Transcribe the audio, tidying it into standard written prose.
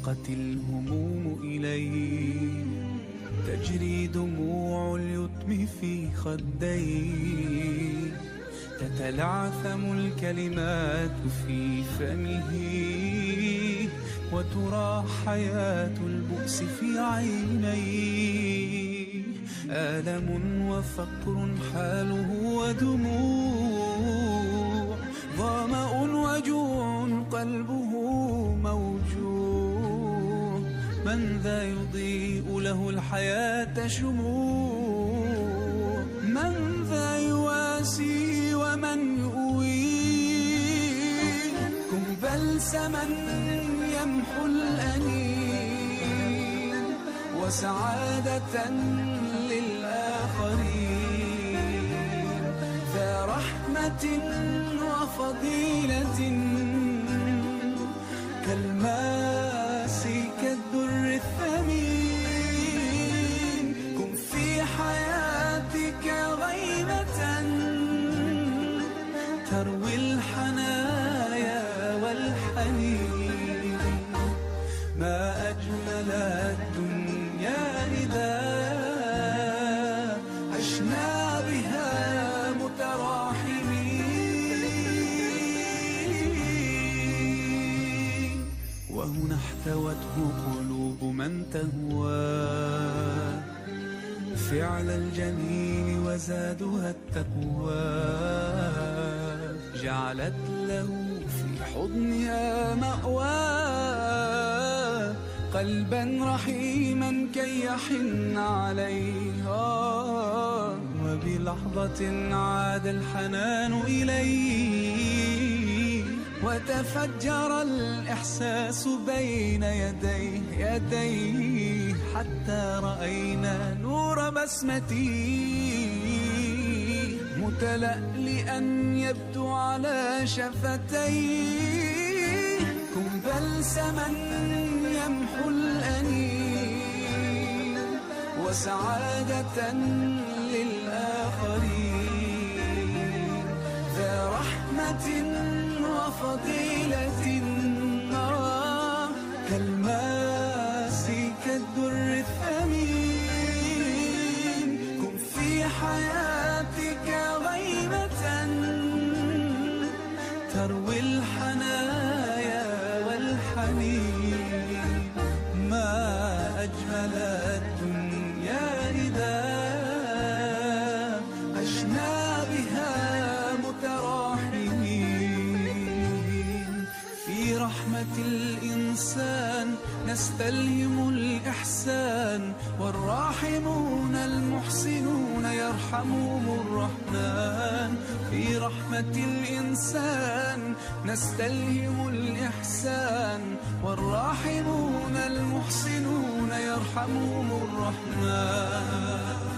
ضاقت الهموم إليه، تجري دموع اليتم في خديه، تتلعثم الكلمات في فمه، وترى حياة البؤس في عينيه. آلم وفقر حاله ودموع، ظمأ وجوع قلبه موجوع. من ذا يضيء له الحياة شموع؟ من ذا يواسي ومن يؤويه؟ كن بلسما يمحو الأنين، وسعادة للآخرين، ذا رحمة وفضيلة، كالماس كالدر الثمين. كن في حياتك غيمة تروي الحنايا والحنين. ما أجمل الدنيا إذا عشنا بها متراحمين. وهنا احتوته قلوب من تهوى فعل الجميل وزادها التقوى، جعلت له في حضنها مأوى، قلبا رحيما كي يحن عليها، وبلحظة عاد الحنان إليه، وتفجر الإحساس بين يديه حتى رأينا نور بسمته متلألئا يبدو على شفتيه. كن بلسما يمحو الأنين، وسعادة للآخرين، ذا رحمة وفضيلة، كالماس كالدر الثمين. كن في حياتك غيمة تروي الحنايا والحنين. ما أجمل الدنيا إذا عشنا بها متراحمين. في رحمة الإنسان نستلهم الإحسان، والراحمون المحسنون يرحمهم الرحمن. في رحمة الإنسان نستلهم الإحسان، والراحمون المحسنون يرحمهم الرحمن.